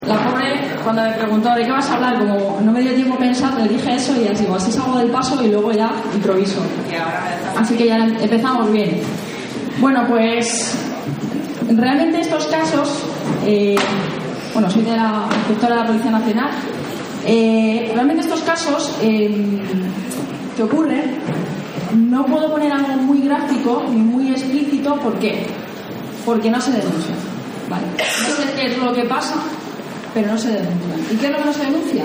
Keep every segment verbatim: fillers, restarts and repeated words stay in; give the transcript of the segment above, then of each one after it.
La pobre, cuando me preguntó de qué vas a hablar, como no me dio tiempo a pensar, le dije eso y así, así salgo del paso y luego ya improviso. Así que ya empezamos bien. Bueno, pues realmente estos casos, eh, bueno, soy de la inspectora de la Policía Nacional, eh, realmente estos casos eh, que ocurren, no puedo poner algo muy gráfico ni muy explícito. ¿Por qué? Porque no se denuncia. Vale. No sé qué es lo que pasa, pero no se denuncia. ¿Y qué es lo que no se denuncia?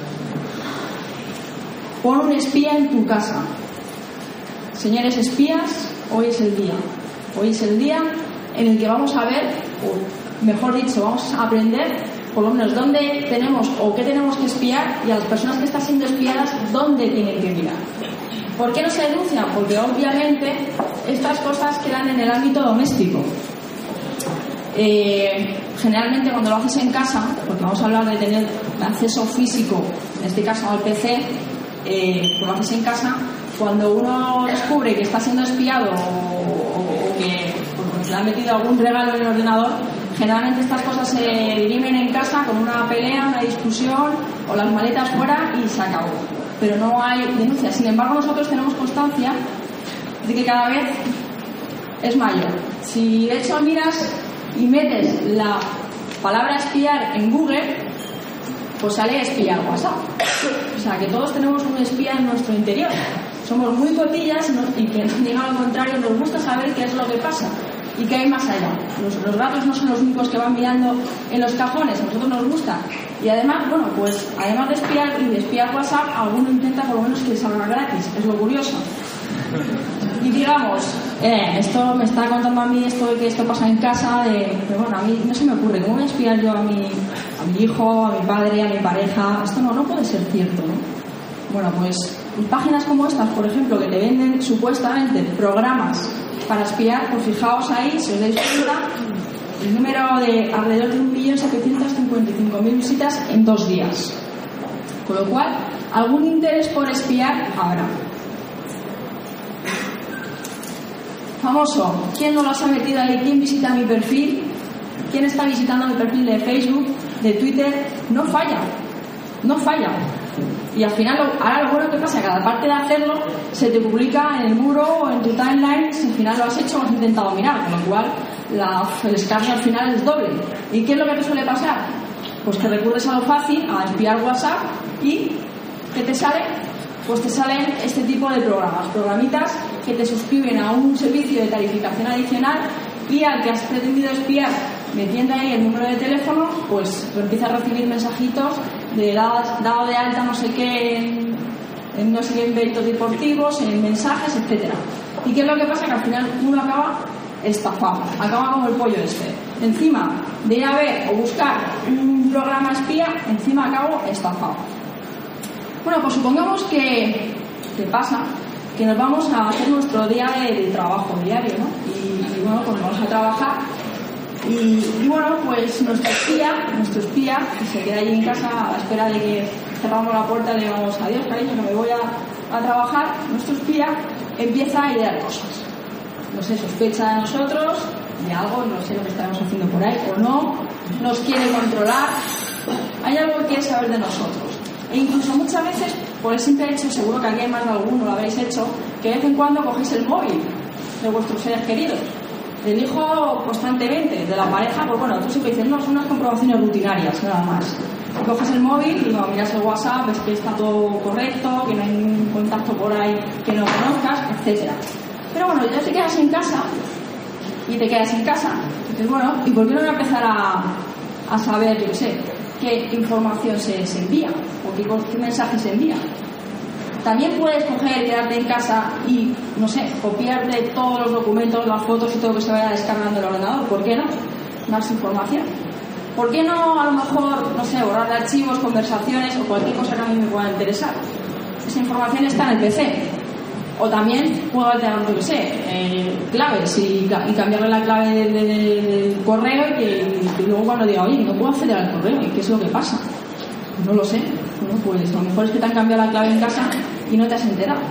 Pon un espía en tu casa. Señores espías, hoy es el día. Hoy es el día en el que vamos a ver, o mejor dicho, vamos a aprender por lo menos dónde tenemos o qué tenemos que espiar, y a las personas que están siendo espiadas dónde tienen que mirar. ¿Por qué no se denuncian? Porque obviamente estas cosas quedan en el ámbito doméstico. Eh, generalmente cuando lo haces en casa, porque vamos a hablar de tener acceso físico, en este caso al P C, eh, pues lo haces en casa. Cuando uno descubre que está siendo espiado o, o, o que pues, le han metido algún regalo en el ordenador, generalmente estas cosas se dirimen en casa con una pelea, una discusión o las maletas fuera y se acabó. Pero no hay denuncia. Sin embargo, nosotros tenemos constancia de que cada vez es mayor. Si de hecho miras y metes la palabra espiar en Google, pues sale espiar WhatsApp. O sea que todos tenemos un espía en nuestro interior. Somos muy cotillas y que digan al contrario, nos gusta saber qué es lo que pasa y qué hay más allá. Los, los gatos no son los únicos que van mirando en los cajones, a nosotros nos gusta. Y además, bueno, pues además de espiar y de espiar WhatsApp, alguno intenta por lo menos que salga gratis. Es lo curioso. Y digamos, eh, esto me está contando a mí esto de que esto pasa en casa, de, pero bueno, a mí no se me ocurre, ¿cómo voy a espiar yo a mi, a mi hijo, a mi padre, a mi pareja? Esto no, no puede ser cierto, ¿no? Bueno, pues páginas como estas, por ejemplo, que te venden supuestamente programas para espiar, pues fijaos ahí, si os dais cuenta, el número de alrededor de un millón setecientos cincuenta y cinco mil visitas en dos días. Con lo cual, algún interés por espiar habrá. Famoso, ¿quién no los ha metido ahí? ¿Quién visita mi perfil? ¿Quién está visitando mi perfil de Facebook, de Twitter? No falla, no falla. Y al final, ahora lo bueno que pasa, cada parte de hacerlo se te publica en el muro o en tu timeline si al final lo has hecho o has intentado mirar, con lo cual la, el escarnio al final es doble. ¿Y qué es lo que te suele pasar? Pues que recurres a lo fácil, a espiar WhatsApp, y ¿qué te sale? Pues te salen este tipo de programas, programitas que te suscriben a un servicio de tarificación adicional, y al que has pretendido espiar metiendo ahí el número de teléfono, pues empiezas a recibir mensajitos de dado, dado de alta no sé qué en, en no sé qué eventos deportivos, en mensajes, etcétera. ¿Y qué es lo que pasa? Que al final uno acaba estafado, acaba como el pollo este. Encima de ir a ver o buscar un programa espía, encima acabo estafado. Bueno, pues supongamos que, que pasa que nos vamos a hacer nuestro día de, de trabajo diario, ¿no? Y, y bueno, pues vamos a trabajar y, y bueno, pues nuestro espía, nuestro espía que se queda allí en casa a la espera de que cerramos la puerta y le digamos adiós, cariño, que me voy a, a trabajar. Nuestro espía empieza a idear cosas. No sé, sospecha de nosotros, de algo, no sé lo que estamos haciendo por ahí o no, nos quiere controlar, hay algo que quiere saber de nosotros. E incluso muchas veces, por el simple hecho, seguro que aquí hay más de alguno, lo habéis hecho, que de vez en cuando cogéis el móvil de vuestros seres queridos, del hijo constantemente, de la pareja, pues bueno, tú siempre dices, no, son unas comprobaciones rutinarias, nada más. Coges el móvil y digo, miras el WhatsApp, ves que está todo correcto, que no hay ningún contacto por ahí que no conozcas, etcétera. Pero bueno, ya te quedas en casa y te quedas en casa. Entonces, bueno, ¿y por qué no voy a empezar a, a saber, yo qué sé, qué información se, se envía o qué, qué mensajes se envía? También puedes coger, quedarte en casa y, no sé, copiarte todos los documentos, las fotos y todo que se vaya descargando del ordenador. ¿Por qué no? Más información. ¿Por qué no, a lo mejor, no sé, borrar archivos, conversaciones o cualquier cosa que a mí me pueda interesar? Esa información está en el P C. O también puedo alterar, no sé, eh, claves y, y cambiarle la clave del de, de, de correo y, que, y luego cuando diga, oye, no puedo acceder al correo, ¿y qué es lo que pasa? Pues no lo sé. Bueno, pues a lo mejor es que te han cambiado la clave en casa y no te has enterado.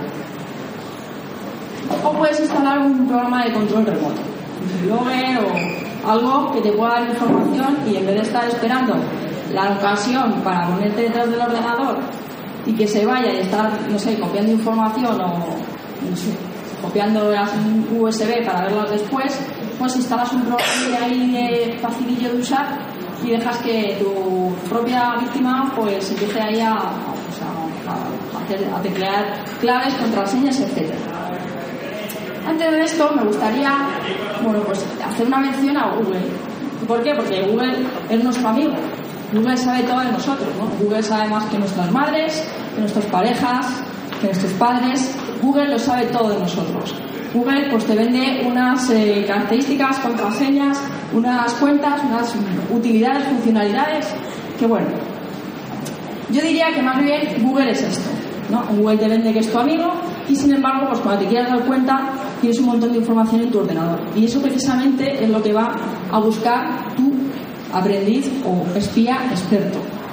O puedes instalar un programa de control remoto, un Logger o algo que te pueda dar información, y en vez de estar esperando la ocasión para ponerte detrás del ordenador y que se vaya y estar, no sé, copiando información o, no sé, copiando las U S B para verlas después, pues instalas un programa ahí de facilillo de usar y dejas que tu propia víctima pues empiece ahí a, pues a, a, hacer, a teclear claves, contraseñas, etcétera. Antes de esto me gustaría, bueno, pues hacer una mención a Google. ¿Por qué? Porque Google es nuestro amigo. Google sabe todo de nosotros, ¿no? Google sabe más que nuestras madres, que nuestras parejas, que nuestros padres. Google lo sabe todo de nosotros. Google pues te vende unas eh, características, contraseñas, unas cuentas, unas utilidades, funcionalidades, que bueno, yo diría que más bien Google es esto, ¿no? Google te vende que es tu amigo y sin embargo pues cuando te quieras dar cuenta tienes un montón de información en tu ordenador y eso precisamente es lo que va a buscar tu aprendiz o espía experto.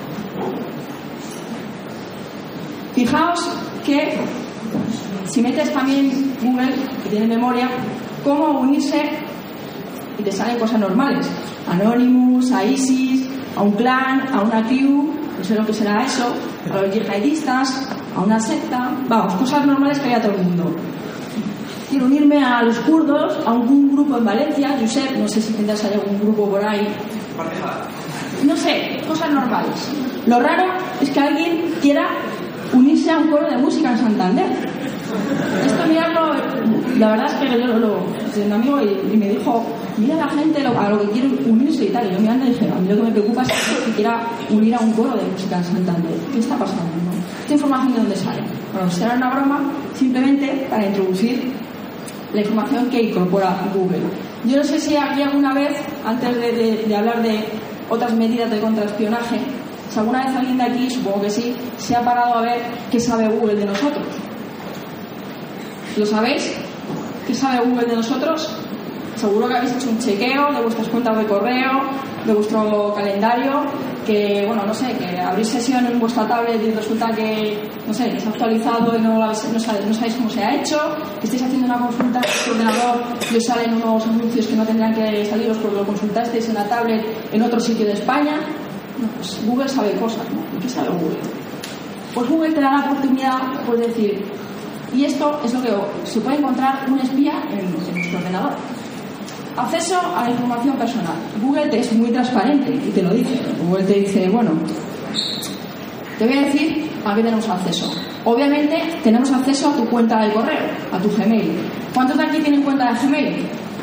Fijaos que si metes también Google, que tiene memoria, cómo unirse y te salen cosas normales. Anonymous, a ISIS, a un clan, a una crew, no sé lo que será eso, a los yihadistas, a una secta, vamos, cosas normales que hay a todo el mundo. Quiero unirme a los kurdos, a un grupo en Valencia, Josep, no sé si tendrás algún grupo por ahí. No sé, cosas normales. Lo raro es que alguien quiera unirse a un coro de música en Santander. Esto mirarlo, la verdad es que yo lo, lo un amigo y, y me dijo, mira la gente lo, a lo que quiere unirse y tal, y yo mirando y dije, a mí lo que me preocupa es que quiera unir a un coro de música en Santander. ¿Qué está pasando? ¿No? ¿Esta información de dónde sale? Bueno, será una broma simplemente para introducir la información que incorpora Google. Yo no sé si aquí alguna vez, antes de, de, de hablar de otras medidas de contraespionaje, si alguna vez alguien de aquí, supongo que sí, se ha parado a ver qué sabe Google de nosotros. ¿Lo sabéis? ¿Qué sabe Google de nosotros? Seguro que habéis hecho un chequeo de vuestras cuentas de correo, de vuestro calendario, que, bueno, no sé, que abrís sesión en vuestra tablet y resulta que, no sé, que se ha actualizado y no, habéis, no, sabéis, no sabéis cómo se ha hecho, que estáis haciendo una consulta en vuestro ordenador y os salen unos anuncios que no tendrían que saliros porque lo consultasteis en la tablet en otro sitio de España. No, pues Google sabe cosas, ¿no? ¿Y qué sabe Google? Pues Google te da la oportunidad, pues, de decir, y esto es lo que se puede encontrar un espía en, en nuestro ordenador. Acceso a la información personal. Google te es muy transparente y te lo dice. Google te dice, bueno, te voy a decir a qué tenemos acceso. Obviamente tenemos acceso a tu cuenta de correo, a tu Gmail. ¿Cuántos de aquí tienen cuenta de Gmail?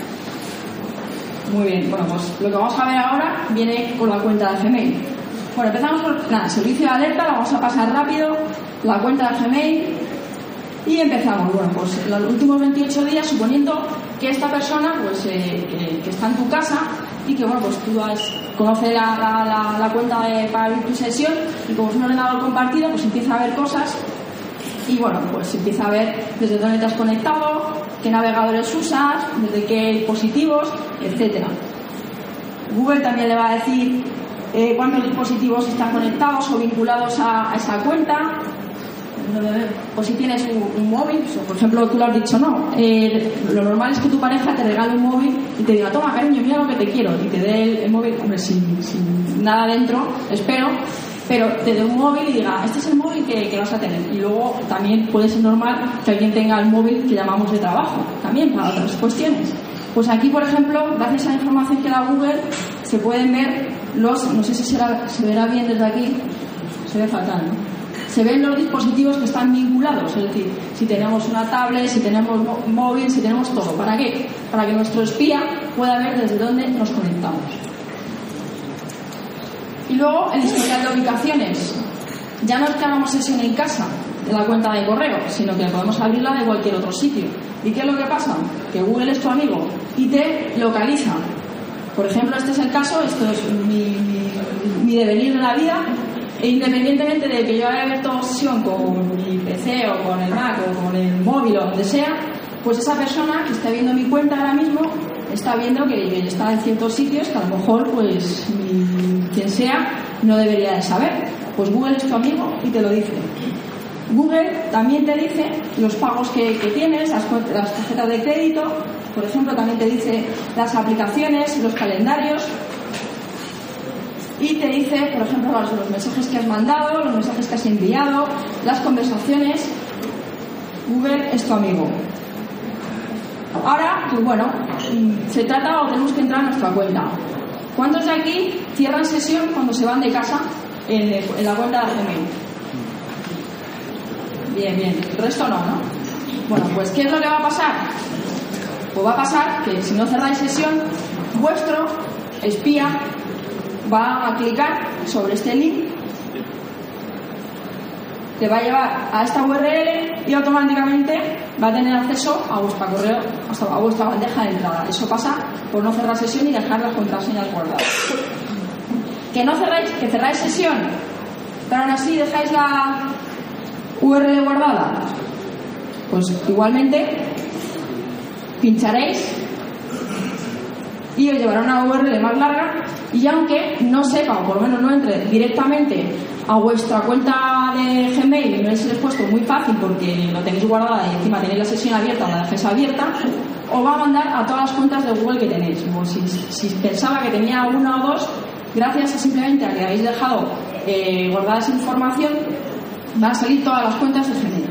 Muy bien, bueno, pues lo que vamos a ver ahora viene con la cuenta de Gmail. Bueno, empezamos por, nada, servicio de alerta, la vamos a pasar rápido, la cuenta de Gmail y empezamos. Bueno, pues en los últimos veintiocho días, suponiendo que esta persona, pues, eh, que, que está en tu casa y que, bueno, pues tú has, conoce la, la, la, la cuenta de, para abrir tu sesión y como es un ordenador compartido, pues empieza a ver cosas y, bueno, pues empieza a ver desde dónde te has conectado, qué navegadores usas, desde qué dispositivos, etcétera. Google también le va a decir eh, cuántos dispositivos están conectados o vinculados a, a esa cuenta, o si tienes un, un móvil, por ejemplo, tú lo has dicho, no, eh, lo normal es que tu pareja te regale un móvil y te diga, toma cariño, mira lo que te quiero, y te dé el, el móvil, hombre, sin, sin nada dentro, espero, pero te dé un móvil y diga, este es el móvil que, que vas a tener. Y luego también puede ser normal que alguien tenga el móvil que llamamos de trabajo, también para otras cuestiones. Pues aquí, por ejemplo, gracias a la información que da Google, se pueden ver los, no sé si será, se verá bien desde aquí, se ve fatal, ¿no? Se ven los dispositivos que están vinculados, es decir, si tenemos una tablet, si tenemos móvil, si tenemos todo. ¿Para qué? Para que nuestro espía pueda ver desde dónde nos conectamos. Y luego el historial de ubicaciones. Ya no es que hagamos sesión en casa de la cuenta de correo, sino que podemos abrirla de cualquier otro sitio. ¿Y qué es lo que pasa? Que Google es tu amigo y te localiza. Por ejemplo, este es el caso, esto es mi, mi, mi devenir de la vida. E independientemente de que yo haya abierto sesión con mi P C o con el Mac o con el móvil o donde sea, pues esa persona que está viendo mi cuenta ahora mismo está viendo que yo está en ciertos sitios que a lo mejor pues mi, quien sea no debería de saber. Pues Google es tu amigo y te lo dice. Google también te dice los pagos que, que tienes, las, las tarjetas de crédito, por ejemplo, también te dice las aplicaciones, los calendarios. y te dice, por ejemplo, los mensajes que has mandado, los mensajes que has enviado, las conversaciones. Google es tu amigo. Ahora, pues bueno, se trata o tenemos que entrar a nuestra cuenta. ¿Cuántos de aquí cierran sesión cuando se van de casa en, en la cuenta de Gmail? Bien, bien. El resto no, ¿no? Bueno, pues ¿qué es lo que va a pasar? Pues va a pasar que si no cerráis sesión, vuestro espía va a clicar sobre este link, te va a llevar a esta U R L y automáticamente va a tener acceso a vuestro correo, a vuestra bandeja de entrada. Eso pasa por no cerrar sesión y dejar las contraseñas guardadas. Que no cerráis, que cerráis sesión, pero aún así dejáis la U R L guardada. Pues igualmente pincharéis y os llevará una U R L más larga, y aunque no sepa, o por lo menos no entre directamente a vuestra cuenta de Gmail y no es expuesto muy fácil porque lo tenéis guardada y encima tenéis la sesión abierta o la dejéis abierta, os va a mandar a todas las cuentas de Google que tenéis. O si, si pensaba que tenía una o dos, gracias a simplemente a que habéis dejado eh, guardada esa información, van a salir todas las cuentas de Gmail.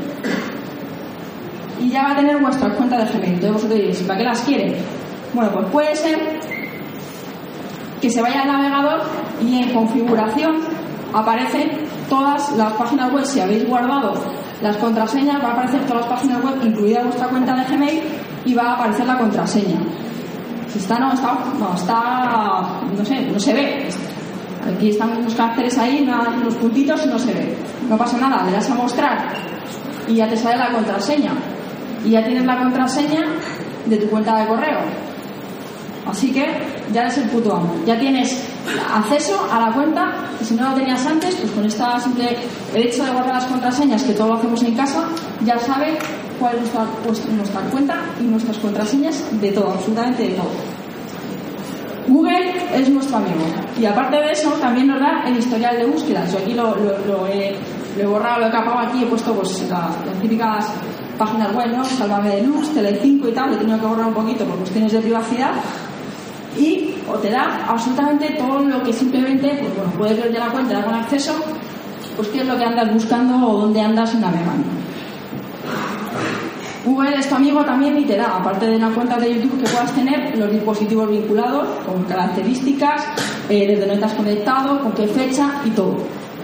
Y ya va a tener vuestra cuenta de Gmail. Entonces vosotros diréis, ¿para qué las quieren? Bueno, pues puede ser que se vaya al navegador y en configuración aparecen todas las páginas web. Si habéis guardado las contraseñas, va a aparecer todas las páginas web, incluida vuestra cuenta de Gmail, y va a aparecer la contraseña. Si está, no está, no está, no sé, no se ve. Aquí están unos caracteres ahí, unos puntitos y no se ve. No pasa nada, le das a mostrar y ya te sale la contraseña. Y ya tienes la contraseña de tu cuenta de correo. Así que ya eres el puto amo. Ya tienes acceso a la cuenta, y si no la tenías antes, pues con esta simple el hecho de guardar las contraseñas, que todo lo hacemos en casa, ya sabe cuál es nuestra, pues, nuestra cuenta y nuestras contraseñas de todo, absolutamente de todo. Google es nuestro amigo. Y aparte de eso, también nos da el historial de búsquedas. Yo aquí lo, lo, lo, he, lo he borrado, lo he capado aquí, he puesto pues las, las típicas páginas web, ¿no? Sálvame Deluxe, Telecinco y tal, lo he tenido que borrar un poquito por cuestiones de privacidad. Y o te da absolutamente todo lo que simplemente, pues bueno, puedes ver ya la cuenta, dar con acceso, pues qué es lo que andas buscando o dónde andas navegando. Google es tu amigo también y te da, aparte de una cuenta de YouTube, que puedas tener los dispositivos vinculados, con características, eh, desde dónde estás conectado, con qué fecha y todo.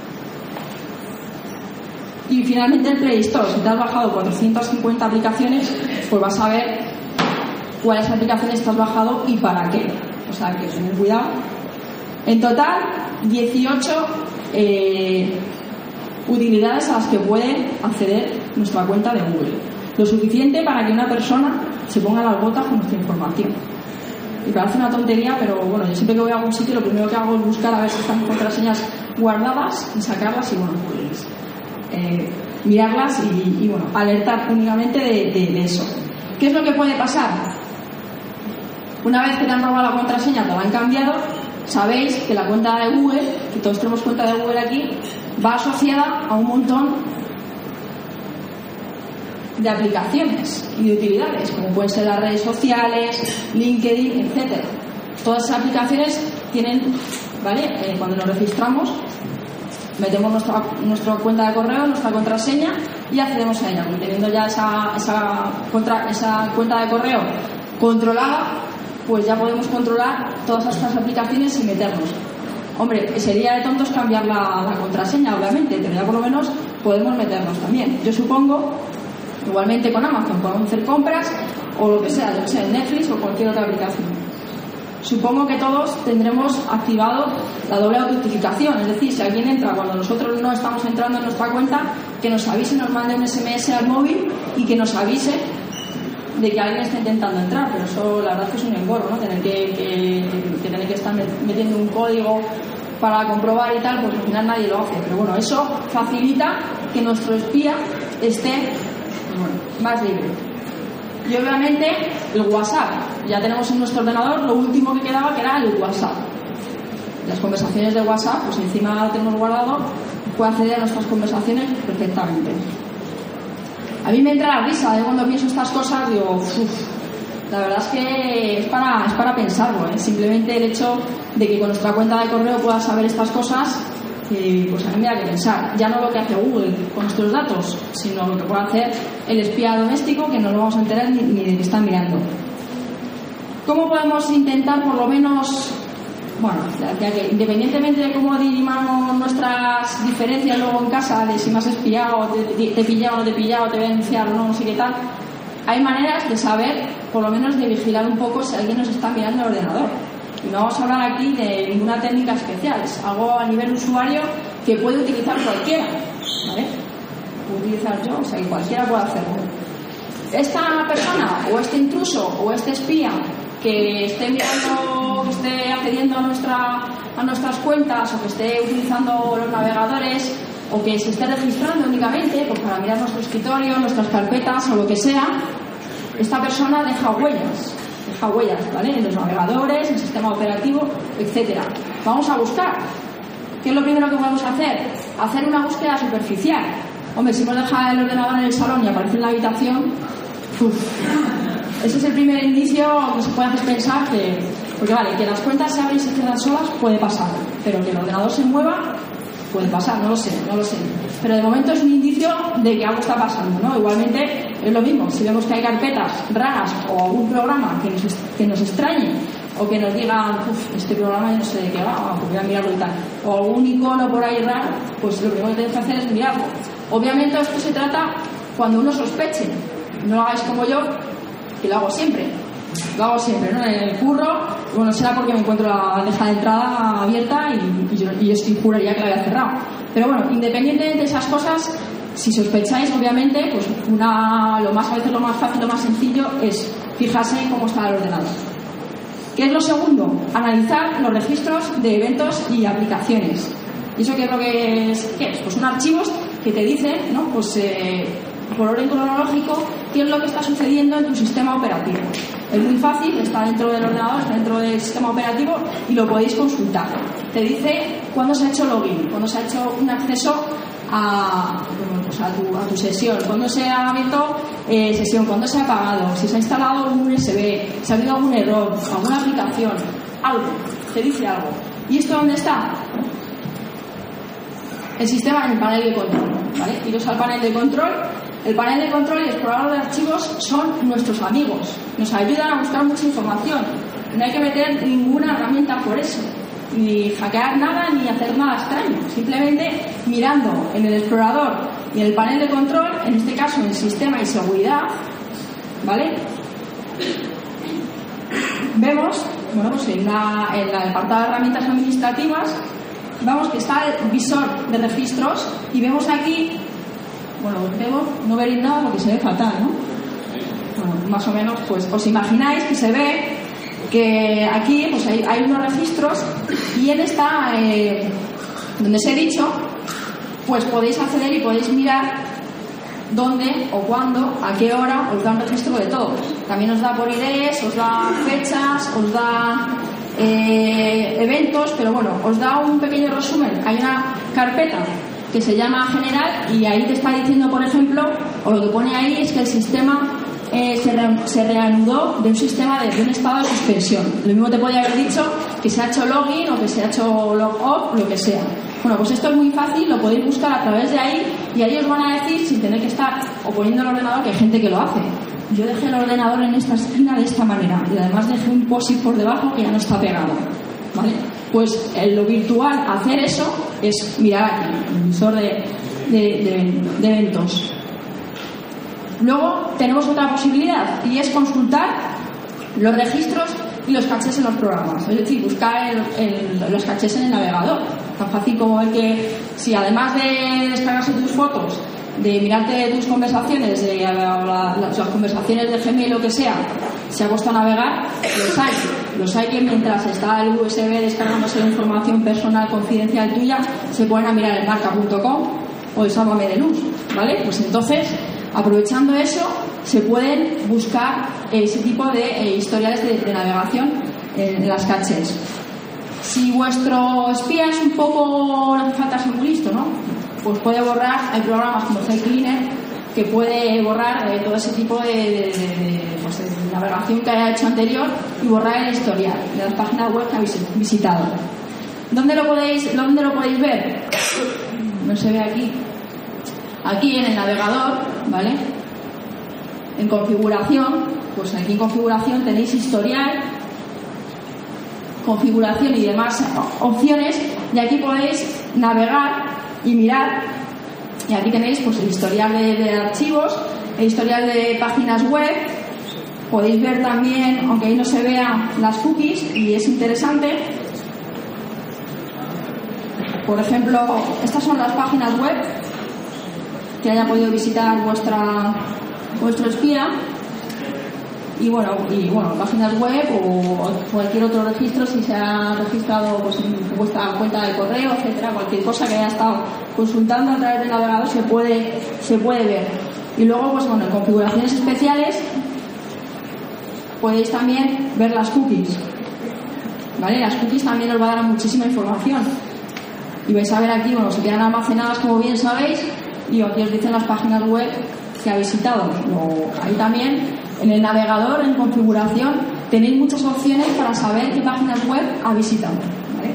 Y finalmente el Play Store. Si te has bajado cuatrocientas cincuenta aplicaciones, pues vas a ver cuáles aplicaciones te has bajado y para qué. O sea que tened cuidado. En total, dieciocho eh, utilidades a las que puede acceder nuestra cuenta de Google. Lo suficiente para que una persona se ponga las botas con nuestra información. Y parece una tontería, pero bueno, yo siempre que voy a algún sitio lo primero que hago es buscar a ver si están contraseñas guardadas y sacarlas y bueno, pues eh, mirarlas y, y bueno, alertar únicamente de, de, de eso. ¿Qué es lo que puede pasar? Una vez que te han robado la contraseña, te la han cambiado, sabéis que la cuenta de Google, que todos tenemos cuenta de Google aquí, va asociada a un montón de aplicaciones y de utilidades, como pueden ser las redes sociales, LinkedIn, etcétera. Todas esas aplicaciones tienen, ¿vale? Eh, cuando nos registramos, metemos nuestra, nuestra cuenta de correo, nuestra contraseña y accedemos a ella. Y teniendo ya esa, esa, contra, esa cuenta de correo controlada, pues ya podemos controlar todas estas aplicaciones y meternos. Hombre, sería de tontos cambiar la, la contraseña, obviamente, pero ya por lo menos podemos meternos también. Yo supongo, igualmente con Amazon, podemos hacer compras o lo que sea, yo que sé, Netflix o cualquier otra aplicación. Supongo que todos tendremos activado la doble autentificación, es decir, si alguien entra cuando nosotros no estamos entrando en nuestra cuenta, que nos avise, nos mande un ese eme ese al móvil y que nos avise de que alguien está intentando entrar. Pero eso la verdad es que es un engorro, ¿no? Tener que, que, que tener que estar metiendo un código para comprobar y tal, pues al final nadie lo hace. Pero bueno, eso facilita que nuestro espía esté, bueno, más libre. Y obviamente el WhatsApp, ya tenemos en nuestro ordenador lo último que quedaba, que era el WhatsApp. Las conversaciones de WhatsApp, pues encima lo tenemos guardado, puede acceder a nuestras conversaciones perfectamente. A mí me entra la risa de cuando pienso estas cosas, digo, uff, La verdad es que es para, es para pensarlo, ¿eh? Simplemente el hecho de que con nuestra cuenta de correo puedas saber estas cosas, eh, pues a mí me da que pensar. Ya no lo que hace Google con nuestros datos, sino lo que puede hacer el espía doméstico, que no lo vamos a enterar ni, ni de que están mirando. ¿Cómo podemos intentar por lo menos, bueno, ya que independientemente de cómo dirimamos nuestras diferencias luego en casa, de si me has espiado, te, te he pillado o no te he pillado, te voy a denunciar o no, no sé qué tal, hay maneras de saber, por lo menos de vigilar un poco si alguien nos está mirando el ordenador. Y no vamos a hablar aquí de ninguna técnica especial, es algo a nivel usuario que puede utilizar cualquiera, ¿vale? Puedo utilizar yo, o sea que cualquiera puede hacerlo. Esta persona, o este intruso, o este espía que esté mirando, que esté accediendo a, nuestra, a nuestras cuentas, o que esté utilizando los navegadores, o que se esté registrando únicamente pues para mirar nuestro escritorio, nuestras carpetas o lo que sea, esta persona deja huellas, deja huellas, ¿vale? En los navegadores, en el sistema operativo, etcétera. Vamos a buscar. ¿Qué es lo primero que podemos hacer? Hacer una búsqueda superficial. Hombre, si nos deja el ordenador en el salón y aparece en la habitación, uff, ese es el primer indicio que se puede hacer pensar que, porque vale, que las cuentas se abren y se quedan solas puede pasar, pero que el ordenador se mueva puede pasar, no lo sé, no lo sé. Pero de momento es un indicio de que algo está pasando, ¿no? Igualmente es lo mismo, si vemos que hay carpetas raras o algún programa que nos, que nos extrañe o que nos digan, uff, este programa yo no sé de qué va, pues voy a mirarlo y tal, o algún icono por ahí raro, pues lo primero que tenemos que hacer es mirarlo. Obviamente esto se trata cuando uno sospeche, no lo hagáis como yo, que lo hago siempre. Lo hago siempre, ¿no? En el curro, bueno, será porque me encuentro la bandeja de entrada abierta y, y, yo, y yo estoy juraría que la había cerrado. Pero bueno, independientemente de esas cosas, si sospecháis, obviamente, pues una, lo más, a veces lo más fácil, lo más sencillo es fijarse en cómo está el ordenador. ¿Qué es lo segundo? Analizar los registros de eventos y aplicaciones. ¿Y eso qué es lo que es? ¿Qué es? Pues son archivos que te dicen, ¿no? Pues eh, por orden cronológico, qué es lo que está sucediendo en tu sistema operativo. Es muy fácil, está dentro del ordenador, está dentro del sistema operativo y lo podéis consultar. Te dice cuándo se ha hecho login, cuándo se ha hecho un acceso a, bueno, pues a, tu, a tu sesión, cuándo se ha abierto eh, sesión, cuándo se ha apagado, si se ha instalado un U S B, si ha habido algún error, alguna aplicación, algo, te dice algo. ¿Y esto dónde está? El sistema en el panel de control, ¿vale? Iros al panel de control. El panel de control y el explorador de archivos son nuestros amigos, nos ayudan a buscar mucha información. No hay que meter ninguna herramienta por eso, ni hackear nada ni hacer nada extraño. Simplemente mirando en el explorador y en el panel de control, en este caso en el sistema y seguridad, ¿vale? Vemos, bueno, pues en, la, en el apartado de herramientas administrativas, vemos que está el visor de registros y vemos aquí, bueno, vemos, no veréis nada porque se ve fatal, ¿no? Bueno, más o menos, pues os imagináis que se ve que aquí pues hay, hay unos registros y en esta, eh, donde os he dicho, pues podéis acceder y podéis mirar dónde o cuándo, a qué hora os da un registro de todo. También os da por I Ds, os da fechas, os da eh, eventos, pero bueno, os da un pequeño resumen. Hay una carpeta que se llama general y ahí te está diciendo, por ejemplo, o lo que pone ahí es que el sistema eh, se, re, se reanudó de un sistema de, de un estado de suspensión. Lo mismo te podría haber dicho que se ha hecho login o que se ha hecho log off, lo que sea. Bueno, pues esto es muy fácil, lo podéis buscar a través de ahí y ahí os van a decir, sin tener que estar o poniendo el ordenador, que hay gente que lo hace. Yo dejé el ordenador en esta esquina de esta manera y además dejé un post-it por debajo que ya no está pegado, ¿vale? Pues en lo virtual hacer eso es mirar aquí, el visor de, de, de, de eventos. Luego tenemos otra posibilidad y es consultar los registros y los cachés en los programas, es decir, buscar el, el, los cachés en el navegador. Tan fácil como el que, si además de descargarse tus fotos, de mirarte tus conversaciones, de la, la, las, las conversaciones de Gmail, lo que sea, se ha puesto a navegar, los hay. Los hay que mientras está el U S B descargándose la información personal confidencial tuya, se ponen a mirar el marca punto com o el Sálvame de Luz, ¿vale? Pues entonces, aprovechando eso, se pueden buscar ese tipo de eh, historiales de, de navegación en, en las caches. Si vuestro espía es un poco, no hace falta ser muy listo, ¿no? Pues puede borrar, hay programas como CyCleaner que puede borrar eh, todo ese tipo de, de, de, pues de navegación que haya hecho anterior y borrar el historial de las páginas web que habéis visitado. ¿Dónde lo podéis, dónde lo podéis ver? No se ve aquí. Aquí en el navegador, ¿vale? En configuración, pues aquí en configuración tenéis historial, configuración y demás opciones, y aquí podéis navegar y mirar, y aquí tenéis pues el historial de, de archivos, el historial de páginas web. Podéis ver también, aunque ahí no se vean, las cookies, y es interesante. Por ejemplo, estas son las páginas web que haya podido visitar vuestra vuestro espía, y bueno, y bueno, páginas web o cualquier otro registro, si se ha registrado pues, en vuestra cuenta de correo, etcétera, cualquier cosa que haya estado consultando a través del navegador se puede se puede ver. Y luego, pues bueno, en configuraciones especiales podéis también ver las cookies, ¿vale? Las cookies también os va a dar muchísima información, y vais a ver aquí, bueno, se quedan almacenadas, como bien sabéis, y aquí os dicen las páginas web que ha visitado. Luego, ahí también en el navegador, en configuración, tenéis muchas opciones para saber qué páginas web ha visitado, ¿vale?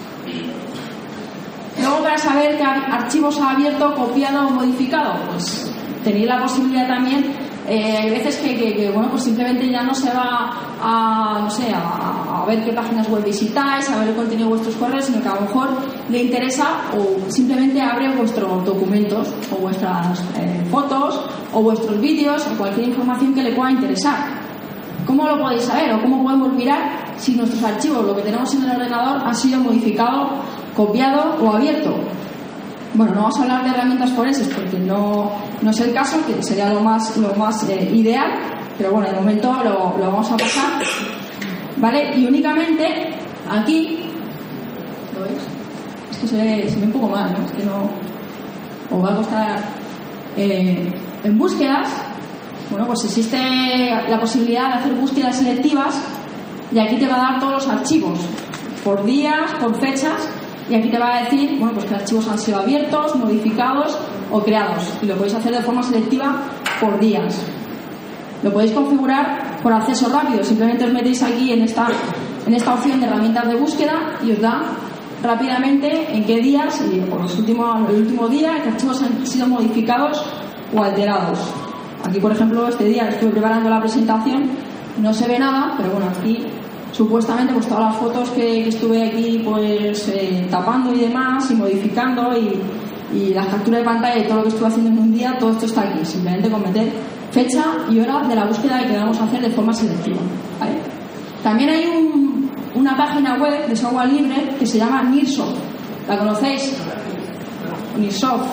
Luego, para saber qué archivos ha abierto, copiado o modificado, pues tenéis la posibilidad también. Eh, hay veces que, que, que bueno, pues simplemente ya no se va a, no sé, a, a ver qué páginas web visitáis, a ver el contenido de vuestros correos, sino que a lo mejor le interesa o simplemente abre vuestros documentos o vuestras eh, fotos o vuestros vídeos o cualquier información que le pueda interesar. ¿Cómo lo podéis saber o cómo podemos mirar si nuestros archivos, lo que tenemos en el ordenador, han sido modificado, copiado o abierto? Bueno, no vamos a hablar de herramientas forenses porque no, no es el caso, que sería lo más, lo más eh, ideal, pero bueno, de momento lo, lo vamos a pasar, ¿vale? Y únicamente aquí, ¿lo veis? Es que se ve, se ve un poco mal, ¿no? Es que no, os va a costar. Eh, en búsquedas, bueno, pues existe la posibilidad de hacer búsquedas selectivas, y aquí te va a dar todos los archivos, por días, por fechas. Y aquí te va a decir, bueno, pues qué archivos han sido abiertos, modificados o creados. Y lo podéis hacer de forma selectiva por días. Lo podéis configurar por acceso rápido. Simplemente os metéis aquí en esta, en esta opción de herramientas de búsqueda y os da rápidamente en qué días, y por los últimos, el último día, qué archivos han sido modificados o alterados. Aquí, por ejemplo, este día que estuve preparando la presentación, no se ve nada, pero bueno, aquí supuestamente pues todas las fotos que, que estuve aquí pues eh, tapando y demás y modificando, y, y las capturas de pantalla y todo lo que estuve haciendo en un día, todo esto está aquí, simplemente con meter fecha y hora de la búsqueda que vamos a hacer de forma selectiva, ¿vale? También hay un, una página web de software libre que se llama Nearsoft. ¿La conocéis? Nearsoft.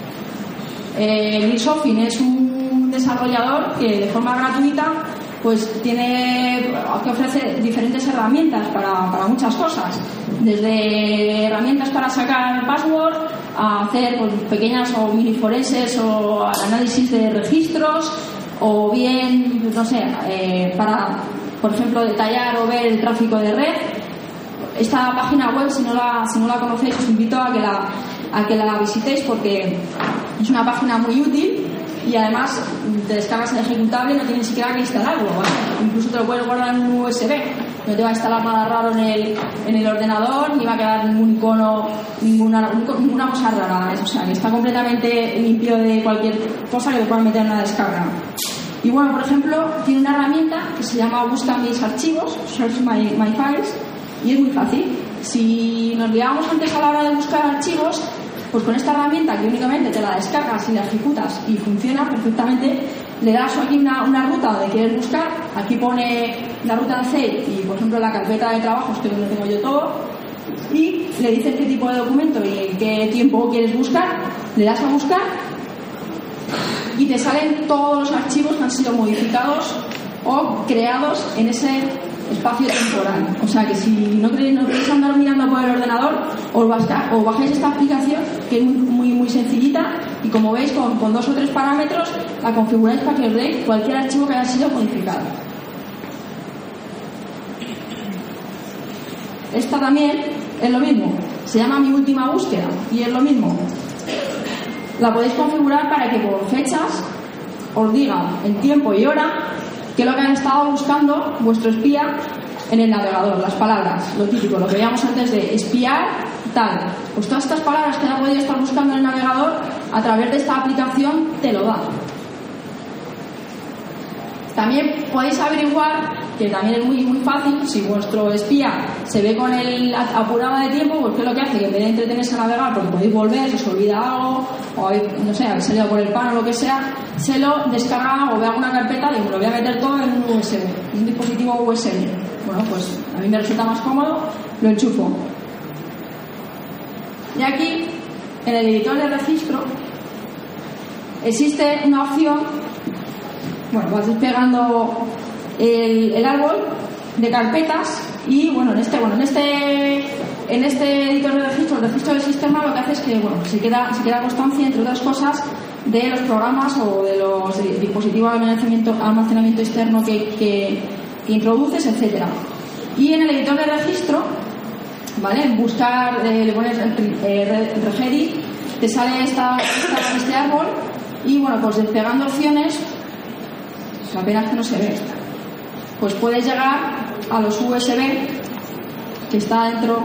eh, Nearsofting es un desarrollador que de forma gratuita pues tiene que ofrecer diferentes herramientas para, para muchas cosas, desde herramientas para sacar password a hacer pues, pequeñas o mini forenses o análisis de registros, o bien, no sé, eh, para, por ejemplo, detallar o ver el tráfico de red. Esta página web, si no la, si no la conocéis, os invito a que la, a que la visitéis porque es una página muy útil. Y además te descargas el ejecutable, no tienes ni siquiera que instalarlo, ¿vale? Incluso te lo puedes guardar en un U S B, no te va a instalar nada raro en el, en el ordenador, ni va a quedar ningún icono, ninguna, ninguna cosa rara, ¿eh? O sea, que está completamente limpio de cualquier cosa que le puedan meter en una descarga. Y bueno, por ejemplo, tiene una herramienta que se llama Busca mis archivos, Search my, my files, y es muy fácil. Si nos guiábamos antes a la hora de buscar archivos, pues con esta herramienta que únicamente te la descargas y la ejecutas y funciona perfectamente, le das aquí una, una ruta donde quieres buscar. Aquí pone la ruta en C y, por ejemplo, la carpeta de trabajos, que es donde tengo yo todo, y le dices qué tipo de documento y en qué tiempo quieres buscar, le das a buscar y te salen todos los archivos que han sido modificados o creados en ese espacio temporal. O sea que si no queréis, no queréis andar mirando por el ordenador, os basta, o bajáis esta aplicación que es muy, muy, muy sencillita, y como veis con, con dos o tres parámetros la configuráis para que os dé cualquier archivo que haya sido modificado. Esta también es lo mismo, se llama Mi Última Búsqueda y es lo mismo. La podéis configurar para que por fechas os diga en tiempo y hora ¿Qué es lo que han estado buscando vuestro espía en el navegador? Las palabras, lo típico, lo que veíamos antes de espiar, tal. Pues todas estas palabras que ha podido estar buscando en el navegador, a través de esta aplicación te lo da. También podéis averiguar, que también es muy, muy fácil, si vuestro espía se ve con el apurado de tiempo, pues qué es lo que hace, que en vez de entretenerse a navegar, porque podéis volver, si os olvida algo, o habéis, no sé, habéis salido por el pan o lo que sea, se lo descarga o ve alguna carpeta y me lo voy a meter todo en un U S B, un dispositivo U S B. Bueno, pues a mí me resulta más cómodo, lo enchufo. Y aquí, en el editor de registro, existe una opción. Bueno, vas desplegando el, el árbol de carpetas y bueno, en este, bueno, en este, en este editor de registro, el registro del sistema, lo que hace es que bueno, se queda, se queda constancia, entre otras cosas, de los programas o de los dispositivos de almacenamiento, almacenamiento externo que, que, que introduces, etcétera. Y en el editor de registro, ¿vale? En buscar, eh, le pones eh, regedit, te sale esta, esta, este árbol y bueno, pues desplegando opciones. La pena es que no se ve. Pues puedes llegar a los U S B que está dentro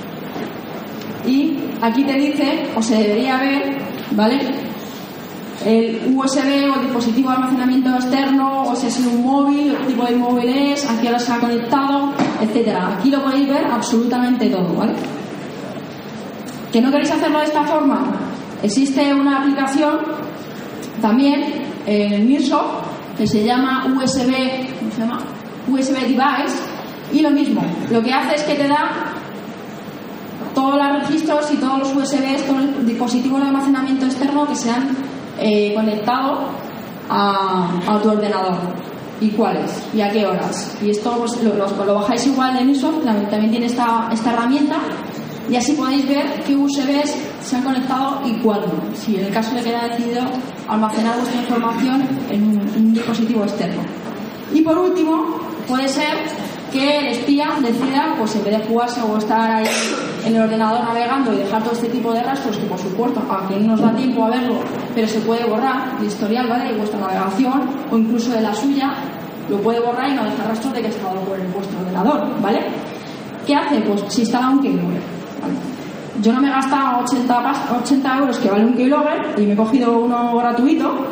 y aquí te dice, o se debería ver, ¿vale? El U S B o el dispositivo de almacenamiento externo, o si es un móvil, qué tipo de móvil es, a qué hora se ha conectado, etcétera. Aquí lo podéis ver absolutamente todo, ¿vale? ¿Que no queréis hacerlo de esta forma? Existe una aplicación también en Microsoft que se llama U S B, ¿cómo se llama? U S B Device, y lo mismo, lo que hace es que te da todos los registros y todos los U S Bs con el dispositivo de almacenamiento externo que se han eh, conectado a, a tu ordenador, y cuáles y a qué horas. Y esto pues, lo, lo, lo bajáis igual de Microsoft, también tiene esta, esta herramienta, y así podéis ver qué U S Bs se han conectado y cuándo, si en el caso de que haya decidido almacenar vuestra información en un, un dispositivo externo. Y por último, puede ser que el espía decida, pues en vez de jugarse o estar ahí en el ordenador navegando y dejar todo este tipo de rastros, que por supuesto a quien no nos da tiempo a verlo, pero se puede borrar el historial, ¿vale?, de vuestra navegación o incluso de la suya, lo puede borrar y no dejar rastros de que ha estado por el vuestro ordenador, ¿vale? ¿Qué hace? Pues se instala un keylogger, ¿vale? Yo no me he gastado ochenta euros que vale un keylogger y me he cogido uno gratuito.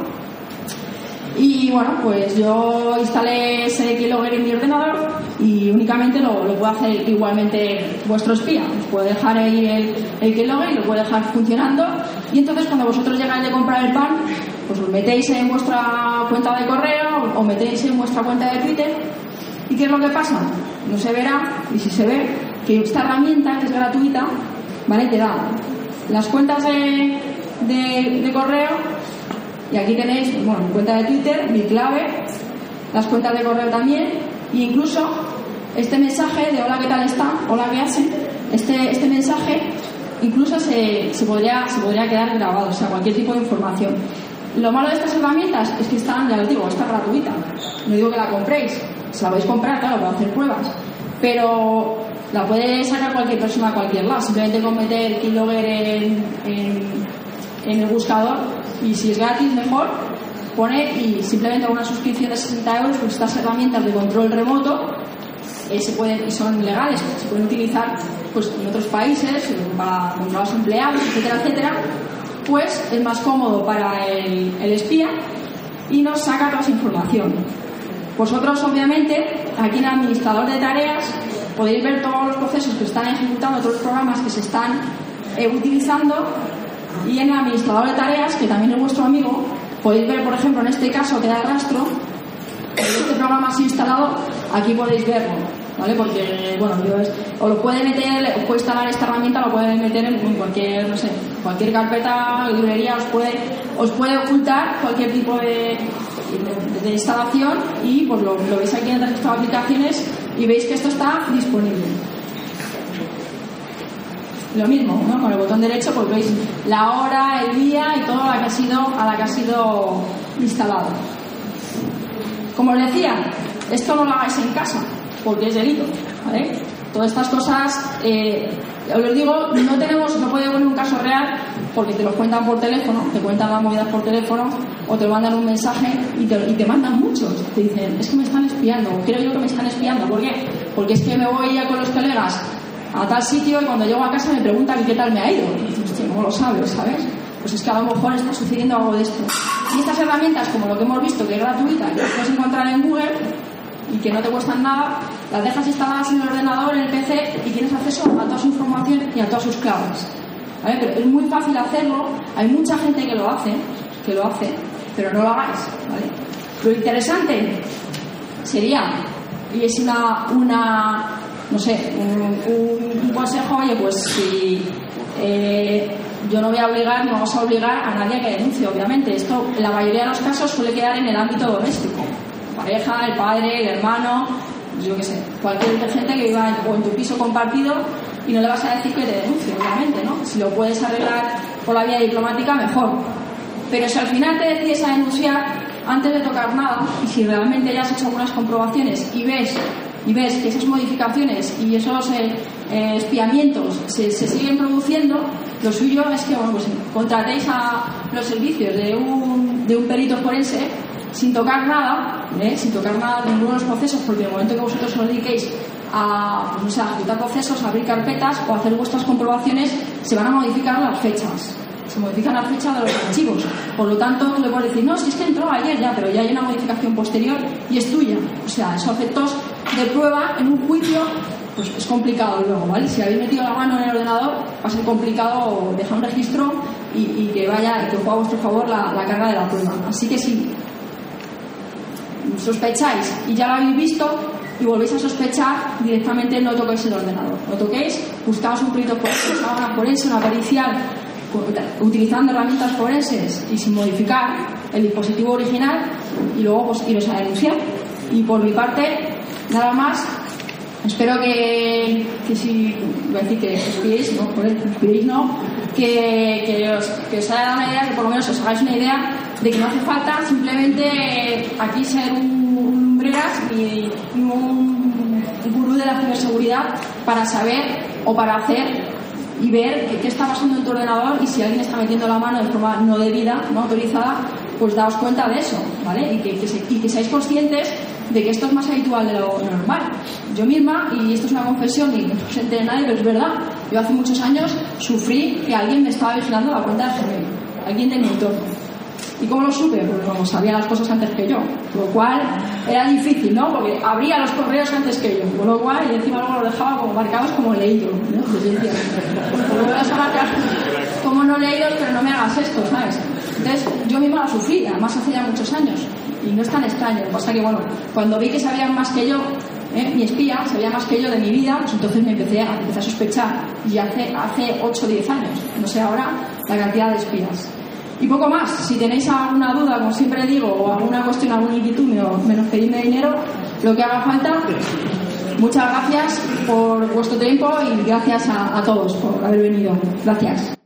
Y bueno, pues yo instalé ese keylogger en mi ordenador y únicamente lo, lo puede hacer igualmente vuestro espía. Os puede dejar ahí el, el keylogger y lo puede dejar funcionando. Y entonces cuando vosotros llegáis de comprar el pan, pues os metéis en vuestra cuenta de correo o metéis en vuestra cuenta de Twitter. ¿Y qué es lo que pasa? No se verá, y si se ve, que esta herramienta, que es gratuita, ¿vale?, te da las cuentas de, de, de correo. Y aquí tenéis, bueno, mi cuenta de Twitter, mi clave, las cuentas de correo también, e incluso este mensaje de hola, ¿qué tal está? Hola, ¿qué hacen? Este, este mensaje incluso se, se, podría, se podría quedar grabado, o sea, cualquier tipo de información. Lo malo de estas herramientas es que están, ya os digo, está gratuita. No digo que la compréis, se la podéis comprar, claro, para hacer pruebas, pero la puede sacar cualquier persona a cualquier lado, simplemente con meter keylogger en, en, en el buscador. Y si es gratis, mejor, pone y simplemente una suscripción de sesenta euros, pues estas herramientas de control remoto eh, se pueden, y son legales, se pueden utilizar pues en otros países para controlar a los empleados, etcétera, etcétera. Pues es más cómodo para el, el espía y nos saca toda esa información. Vosotros, obviamente, aquí en el administrador de tareas podéis ver todos los procesos que están ejecutando, todos los programas que se están eh, utilizando. Y en el administrador de tareas, que también es vuestro amigo, podéis ver, por ejemplo, en este caso que da el rastro, este programa así instalado, aquí podéis verlo, ¿vale? Porque, bueno, yo es, o lo puede meter, os puede instalar esta herramienta, lo puede meter en cualquier, no sé, cualquier carpeta, librería, os puede, os puede ocultar cualquier tipo de, de, de instalación y pues lo, lo veis aquí en el registro de aplicaciones y veis que esto está disponible. Lo mismo, ¿no? Con el botón derecho pues veis la hora, el día y todo a la que ha sido, a la que ha sido instalado. Como os decía, esto no lo hagáis en casa porque es delito, ¿vale? Todas estas cosas, eh, os digo, no tenemos, no puedo poner un caso real porque te los cuentan por teléfono, te cuentan las movidas por teléfono, o te mandan un mensaje y te, y te mandan muchos. Te dicen, es que me están espiando, creo yo que me están espiando. ¿Por qué? Porque es que me voy ya con los colegas a tal sitio y cuando llego a casa me preguntan qué tal me ha ido. Y dices, hostia, ¿cómo lo sabes? ¿Sabes? Pues es que a lo mejor está sucediendo algo de esto. Y estas herramientas, como lo que hemos visto, que es gratuita, que las puedes encontrar en Google y que no te cuestan nada, las dejas instaladas en el ordenador, en el P C, y tienes acceso a toda su información y a todas sus claves. ¿Vale? Pero es muy fácil hacerlo, hay mucha gente que lo hace, que lo hace, pero no lo hagáis, ¿vale? Lo interesante sería, y es una, una no sé, un, un consejo, oye, pues si eh, yo no voy a obligar, no vamos a obligar a nadie a que denuncie, obviamente. Esto, en la mayoría de los casos, suele quedar en el ámbito doméstico. La pareja, el padre, el hermano, yo qué sé, cualquier gente que viva en, o en tu piso compartido, y no le vas a decir que te denuncie, obviamente, ¿no? Si lo puedes arreglar por la vía diplomática, mejor. Pero si al final te decides a denunciar, antes de tocar nada, y si realmente ya has hecho algunas comprobaciones y ves y ves que esas modificaciones y esos eh, eh, espiamientos se, se siguen produciendo, lo suyo es que, bueno, pues contratéis a los servicios de un, de un perito forense sin tocar nada, ¿eh? sin tocar nada de ninguno de los procesos, porque en el momento que vosotros os dediquéis a, no sé, a ejecutar procesos, a abrir carpetas o a hacer vuestras comprobaciones, se van a modificar las fechas. Se modifican las fechas de los archivos. Por lo tanto, tú le puedes decir, no, si es que entró ayer ya, pero ya hay una modificación posterior y es tuya. O sea, esos efectos de prueba en un juicio, pues es complicado luego, ¿vale? Si habéis metido la mano en el ordenador, va a ser complicado dejar un registro y, y que vaya, y que juegue a vuestro favor la, la carga de la prueba. Así que si sospecháis y ya lo habéis visto y volvéis a sospechar, directamente no toquéis el ordenador. No toquéis, buscaos un perito forense, una forense, una pericial, utilizando herramientas forenses y sin modificar el dispositivo original, y luego pues iros a denunciar. Y por mi parte, nada más. Espero que, que si, voy a decir que os espiéis, no, por eso, espiéis, no, que, que, os, que os haya dado una idea, que por lo menos os hagáis una idea de que no hace falta simplemente aquí ser un, un lumbreras ni un, un gurú de la ciberseguridad para saber o para hacer y ver qué, qué está pasando en tu ordenador, y si alguien está metiendo la mano de forma no debida, no autorizada, pues daos cuenta de eso, ¿vale? Y que, que, se, y que seáis conscientes de que esto es más habitual de lo normal. Yo misma, y esto es una confesión y no se entere nadie, pero es verdad, yo hace muchos años sufrí que alguien me estaba vigilando la cuenta de Gmail, alguien de mi entorno. ¿Y cómo lo supe? Pues como sabía las cosas antes que yo, lo cual era difícil, ¿no? Porque abría los correos antes que yo, con lo cual, y encima luego lo dejaba como marcados como leídos, ¿no? Pues yo decía, pues lo voy a marcar como no leídos, pero no me hagas esto, ¿sabes? Entonces, yo misma lo sufrí, además hace ya muchos años, y no es tan extraño. Lo que pasa que, bueno, cuando vi que sabían más que yo, ¿eh? mi espía sabía más que yo de mi vida, pues entonces me empecé a, empecé a sospechar, y hace, hace ocho o diez años, no sé ahora la cantidad de espías. Y poco más. Si tenéis alguna duda, como siempre digo, o alguna cuestión, alguna inquietud, menos pedirme dinero, lo que haga falta. Muchas gracias por vuestro tiempo y gracias a, a todos por haber venido. Gracias.